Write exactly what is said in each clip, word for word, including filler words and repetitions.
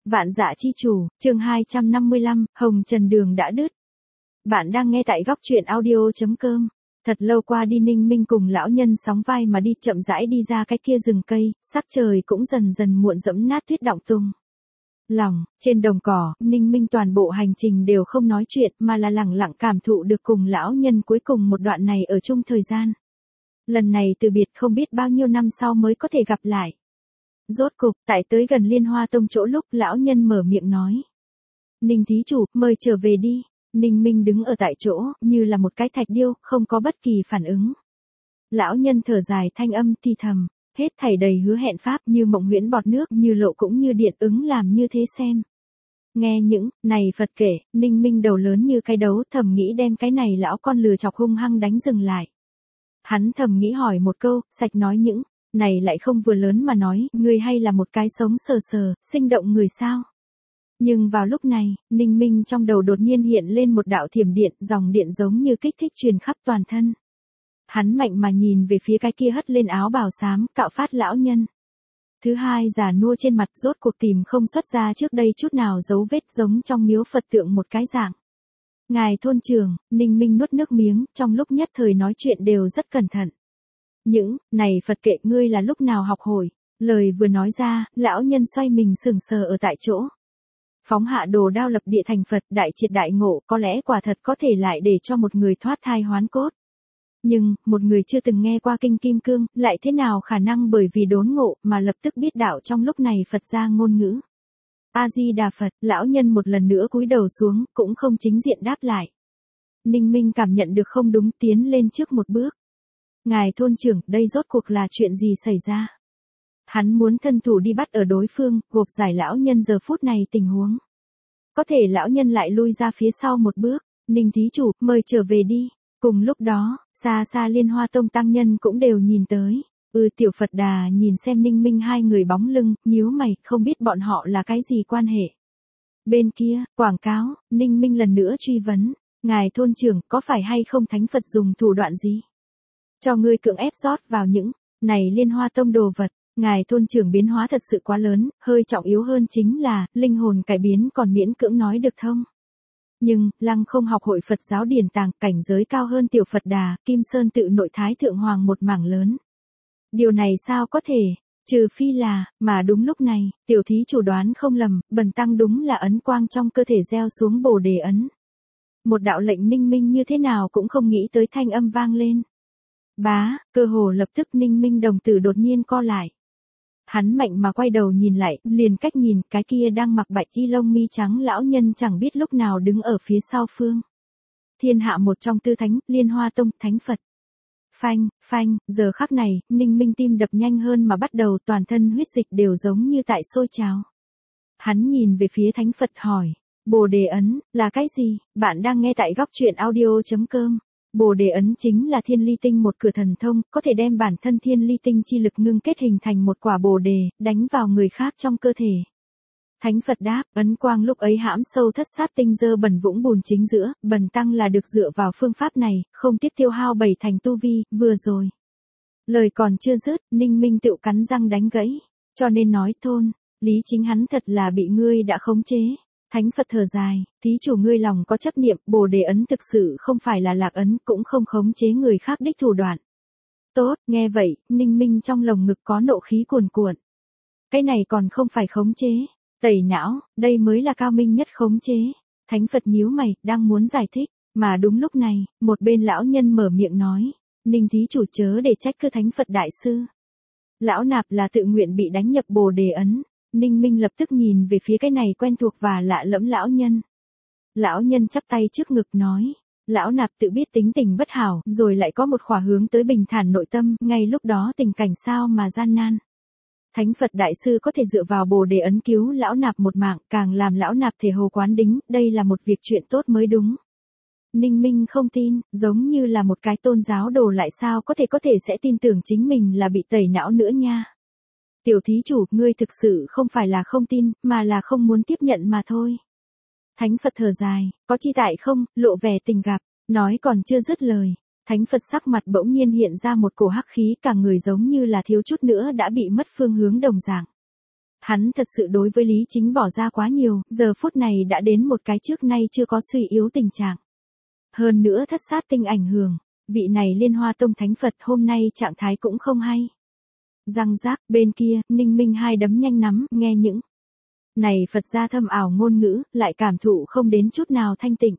Vạn Dạ Chi Chủ, chương hai trăm năm mươi lăm, Hồng Trần Đường đã đứt. Bạn đang nghe tại góc truyện audio.com. Thật lâu qua đi Ninh Minh cùng lão nhân sóng vai mà đi chậm rãi đi ra cái kia rừng cây, sắc trời cũng dần dần muộn dẫm nát tuyết đọng tung. Lòng, trên đồng cỏ, Ninh Minh toàn bộ hành trình đều không nói chuyện mà là lặng lặng cảm thụ được cùng lão nhân cuối cùng một đoạn này ở chung thời gian. Lần này từ biệt không biết bao nhiêu năm sau mới có thể gặp lại. Rốt cục, tại tới gần Liên Hoa Tông chỗ lúc lão nhân mở miệng nói. Ninh thí chủ, mời trở về đi. Ninh Minh đứng ở tại chỗ, như là một cái thạch điêu, không có bất kỳ phản ứng. Lão nhân thở dài thanh âm thì thầm, hết thảy đầy hứa hẹn pháp như mộng huyễn bọt nước, như lộ cũng như điện ứng làm như thế xem. Nghe những, này Phật kể, Ninh Minh đầu lớn như cái đấu thầm nghĩ đem cái này lão con lừa chọc hung hăng đánh dừng lại. Hắn thầm nghĩ hỏi một câu, sạch nói những, này lại không vừa lớn mà nói, người hay là một cái sống sờ sờ, sinh động người sao. Nhưng vào lúc này, Ninh Minh trong đầu đột nhiên hiện lên một đạo thiểm điện, dòng điện giống như kích thích truyền khắp toàn thân. Hắn mạnh mà nhìn về phía cái kia hất lên áo bào xám, cạo phát lão nhân. Thứ hai già nua trên mặt rốt cuộc tìm không xuất ra trước đây chút nào dấu vết giống trong miếu Phật tượng một cái dạng. Ngài thôn trưởng, Ninh Minh nuốt nước miếng, trong lúc nhất thời nói chuyện đều rất cẩn thận. Những, này Phật kệ ngươi là lúc nào học hồi, lời vừa nói ra, lão nhân xoay mình sừng sờ ở tại chỗ. Phóng hạ đồ đao lập địa thành Phật, đại triệt đại ngộ, có lẽ quả thật có thể lại để cho một người thoát thai hoán cốt. Nhưng, một người chưa từng nghe qua kinh kim cương, lại thế nào khả năng bởi vì đốn ngộ mà lập tức biết đạo trong lúc này Phật ra ngôn ngữ. A-di-đà Phật, lão nhân một lần nữa cúi đầu xuống, cũng không chính diện đáp lại. Ninh Minh cảm nhận được không đúng, tiến lên trước một bước. Ngài thôn trưởng, đây rốt cuộc là chuyện gì xảy ra? Hắn muốn thân thủ đi bắt ở đối phương, gộp giải lão nhân giờ phút này tình huống. Có thể lão nhân lại lui ra phía sau một bước, Ninh thí chủ, mời trở về đi. Cùng lúc đó, xa xa Liên Hoa Tông tăng nhân cũng đều nhìn tới. Ừ tiểu Phật Đà nhìn xem Ninh Minh hai người bóng lưng, nhíu mày, không biết bọn họ là cái gì quan hệ. Bên kia, quảng cáo, Ninh Minh lần nữa truy vấn. Ngài thôn trưởng, có phải hay không thánh Phật dùng thủ đoạn gì? Cho ngươi cưỡng ép rót vào những, này Liên Hoa Tông đồ vật. Ngài thôn trưởng biến hóa thật sự quá lớn, hơi trọng yếu hơn chính là, linh hồn cải biến còn miễn cưỡng nói được thông. Nhưng, lăng không học hội Phật giáo điển tàng, cảnh giới cao hơn tiểu Phật Đà, Kim Sơn tự nội Thái Thượng Hoàng một mảng lớn. Điều này sao có thể, trừ phi là, mà đúng lúc này, tiểu thí chủ đoán không lầm, bần tăng đúng là ấn quang trong cơ thể gieo xuống bồ đề ấn. Một đạo lệnh Ninh Minh như thế nào cũng không nghĩ tới thanh âm vang lên. Bá, cơ hồ lập tức Ninh Minh đồng tử đột nhiên co lại. Hắn mạnh mà quay đầu nhìn lại, liền cách nhìn, cái kia đang mặc bạch y lông mi trắng lão nhân chẳng biết lúc nào đứng ở phía sau phương. Thiên hạ một trong tư thánh, Liên Hoa Tông, thánh Phật. Phanh, phanh, giờ khắc này, Ninh Minh tim đập nhanh hơn mà bắt đầu toàn thân huyết dịch đều giống như tại sôi trào. Hắn nhìn về phía thánh Phật hỏi, Bồ Đề Ấn, là cái gì? Bạn đang nghe tại góc truyện audio.com. Bồ Đề Ấn chính là thiên ly tinh một cửa thần thông, có thể đem bản thân thiên ly tinh chi lực ngưng kết hình thành một quả bồ đề, đánh vào người khác trong cơ thể. Thánh Phật đáp, ấn quang lúc ấy hãm sâu thất sát tinh dơ bẩn vũng bùn chính giữa, bần tăng là được dựa vào phương pháp này, không tiếc tiêu hao bảy thành tu vi, vừa rồi. Lời còn chưa dứt, Ninh Minh tự cắn răng đánh gãy, cho nên nói thôn, lý chính hắn thật là bị ngươi đã khống chế. Thánh Phật thở dài, thí chủ ngươi lòng có chấp niệm, bồ đề ấn thực sự không phải là lạc ấn, cũng không khống chế người khác đích thủ đoạn. Tốt, nghe vậy, Ninh Minh trong lồng ngực có nộ khí cuồn cuộn. Cái này còn không phải khống chế, tẩy não, đây mới là cao minh nhất khống chế. Thánh Phật nhíu mày, đang muốn giải thích, mà đúng lúc này, một bên lão nhân mở miệng nói, Ninh thí chủ chớ để trách cứ Thánh Phật đại sư. Lão nạp là tự nguyện bị đánh nhập bồ đề ấn. Ninh Minh lập tức nhìn về phía cái này quen thuộc và lạ lẫm lão nhân. Lão nhân chắp tay trước ngực nói, lão nạp tự biết tính tình bất hảo, rồi lại có một khỏa hướng tới bình thản nội tâm, ngay lúc đó tình cảnh sao mà gian nan. Thánh Phật đại sư có thể dựa vào bồ đề ấn cứu lão nạp một mạng, càng làm lão nạp thể hồ quán đính, đây là một việc chuyện tốt mới đúng. Ninh Minh không tin, giống như là một cái tôn giáo đồ lại sao có thể có thể sẽ tin tưởng chính mình là bị tẩy não nữa nha. Tiểu thí chủ, ngươi thực sự không phải là không tin, mà là không muốn tiếp nhận mà thôi. Thánh Phật thở dài, có chi tại không, lộ vẻ tình gặp, nói còn chưa dứt lời. Thánh Phật sắc mặt bỗng nhiên hiện ra một cổ hắc khí, cả người giống như là thiếu chút nữa đã bị mất phương hướng đồng dạng. Hắn thật sự đối với Lý Chính bỏ ra quá nhiều, giờ phút này đã đến một cái trước nay chưa có suy yếu tình trạng. Hơn nữa thất sát tinh ảnh hưởng, vị này Liên Hoa Tông thánh Phật hôm nay trạng thái cũng không hay. Răng rác, bên kia, Ninh Minh hai đấm nhanh nắm, nghe những này Phật gia thâm ảo ngôn ngữ, lại cảm thụ không đến chút nào thanh tịnh.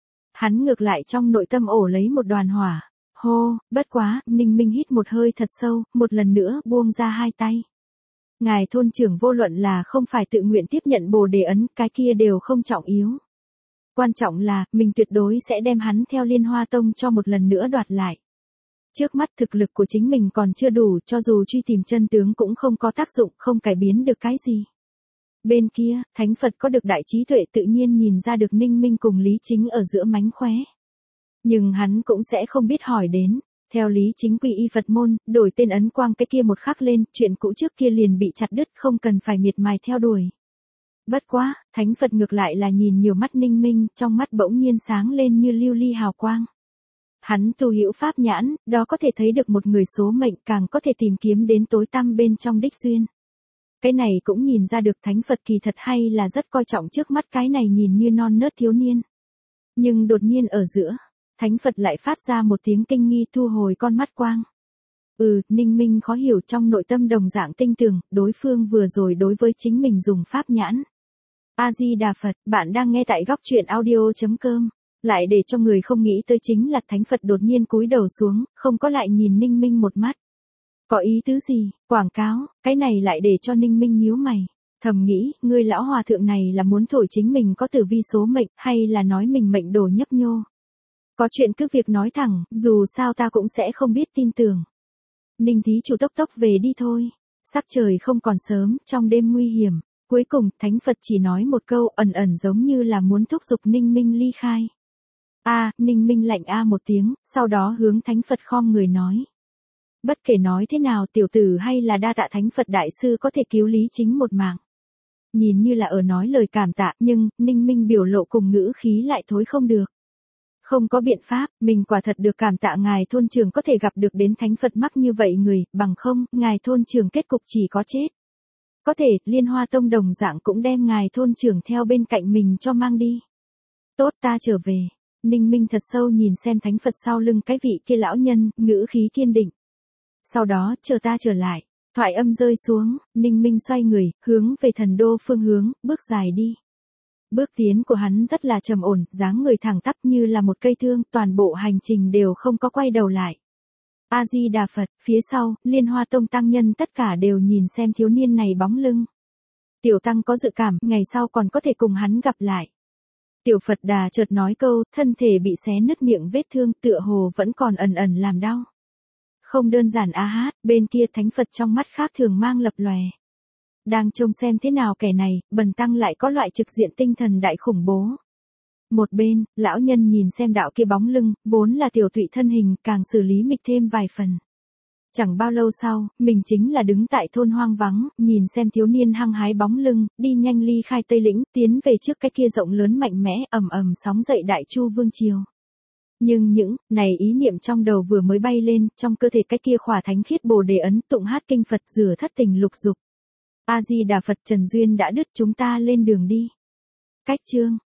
Hắn ngược lại trong nội tâm ổ lấy một đoàn hỏa. Hô, bất quá, Ninh Minh hít một hơi thật sâu, một lần nữa buông ra hai tay. Ngài thôn trưởng vô luận là không phải tự nguyện tiếp nhận bồ đề ấn, cái kia đều không trọng yếu. Quan trọng là, mình tuyệt đối sẽ đem hắn theo Liên Hoa Tông cho một lần nữa đoạt lại. Trước mắt thực lực của chính mình còn chưa đủ, cho dù truy tìm chân tướng cũng không có tác dụng, không cải biến được cái gì. Bên kia, Thánh Phật có được đại trí tuệ tự nhiên nhìn ra được Ninh Minh cùng Lý Chính ở giữa mánh khóe. Nhưng hắn cũng sẽ không biết hỏi đến. Theo Lý Chính quy y Phật môn, đổi tên ấn quang cái kia một khắc lên, chuyện cũ trước kia liền bị chặt đứt, không cần phải miệt mài theo đuổi. Bất quá, Thánh Phật ngược lại là nhìn nhiều mắt Ninh Minh, trong mắt bỗng nhiên sáng lên như lưu ly hào quang. Hắn tu hữu pháp nhãn, đó có thể thấy được một người số mệnh, càng có thể tìm kiếm đến tối tăm bên trong đích duyên. Cái này cũng nhìn ra được Thánh Phật kỳ thật hay là rất coi trọng trước mắt cái này nhìn như non nớt thiếu niên. Nhưng đột nhiên ở giữa, Thánh Phật lại phát ra một tiếng kinh nghi thu hồi con mắt quang. Ừ, Ninh Minh khó hiểu trong nội tâm đồng dạng tinh tường, đối phương vừa rồi đối với chính mình dùng pháp nhãn. A-di-đà Phật, bạn đang nghe tại góc truyện audio chấm com. Lại để cho người không nghĩ tới chính là Thánh Phật đột nhiên cúi đầu xuống, không có lại nhìn Ninh Minh một mắt. Có ý tứ gì, quảng cáo, cái này lại để cho Ninh Minh nhíu mày. Thầm nghĩ, ngươi lão hòa thượng này là muốn thổi chính mình có tử vi số mệnh, hay là nói mình mệnh đồ nhấp nhô. Có chuyện cứ việc nói thẳng, dù sao ta cũng sẽ không biết tin tưởng. Ninh thí chủ tốc tốc về đi thôi. Sắc trời không còn sớm, trong đêm nguy hiểm. Cuối cùng, Thánh Phật chỉ nói một câu ẩn ẩn giống như là muốn thúc giục Ninh Minh ly khai. A, Ninh Minh lạnh a một tiếng, sau đó hướng Thánh Phật khom người nói. Bất kể nói thế nào tiểu tử hay là đa tạ Thánh Phật đại sư có thể cứu Lý Chính một mạng. Nhìn như là ở nói lời cảm tạ, nhưng, Ninh Minh biểu lộ cùng ngữ khí lại thối không được. Không có biện pháp, mình quả thật được cảm tạ ngài thôn trưởng có thể gặp được đến Thánh Phật mắc như vậy người, bằng không, ngài thôn trưởng kết cục chỉ có chết. Có thể, Liên Hoa Tông đồng dạng cũng đem ngài thôn trưởng theo bên cạnh mình cho mang đi. Tốt ta trở về. Ninh Minh thật sâu nhìn xem Thánh Phật sau lưng cái vị kia lão nhân, ngữ khí kiên định. Sau đó, chờ ta trở lại. Thoại âm rơi xuống, Ninh Minh xoay người, hướng về thần đô phương hướng, bước dài đi. Bước tiến của hắn rất là trầm ổn, dáng người thẳng tắp như là một cây thương, toàn bộ hành trình đều không có quay đầu lại. A-di-đà Phật, phía sau, Liên Hoa Tông tăng nhân tất cả đều nhìn xem thiếu niên này bóng lưng. Tiểu tăng có dự cảm, ngày sau còn có thể cùng hắn gặp lại. Tiểu Phật Đà chợt nói câu, thân thể bị xé nứt miệng vết thương tựa hồ vẫn còn ẩn ẩn làm đau. Không đơn giản a hát, bên kia Thánh Phật trong mắt khác thường mang lập lòe. Đang trông xem thế nào kẻ này, bần tăng lại có loại trực diện tinh thần đại khủng bố. Một bên, lão nhân nhìn xem đạo kia bóng lưng, vốn là tiểu tụy thân hình, càng xử lý mịch thêm vài phần. Chẳng bao lâu sau, mình chính là đứng tại thôn hoang vắng, nhìn xem thiếu niên hăng hái bóng lưng, đi nhanh ly khai Tây Lĩnh, tiến về trước cái kia rộng lớn mạnh mẽ, ầm ầm sóng dậy đại chu vương triều. Nhưng những, này ý niệm trong đầu vừa mới bay lên, trong cơ thể cái kia khỏa thánh khiết bồ đề ấn tụng hát kinh Phật rửa thất tình lục dục. A-di-đà Phật Trần Duyên đã đứt chúng ta lên đường đi. Cách chương.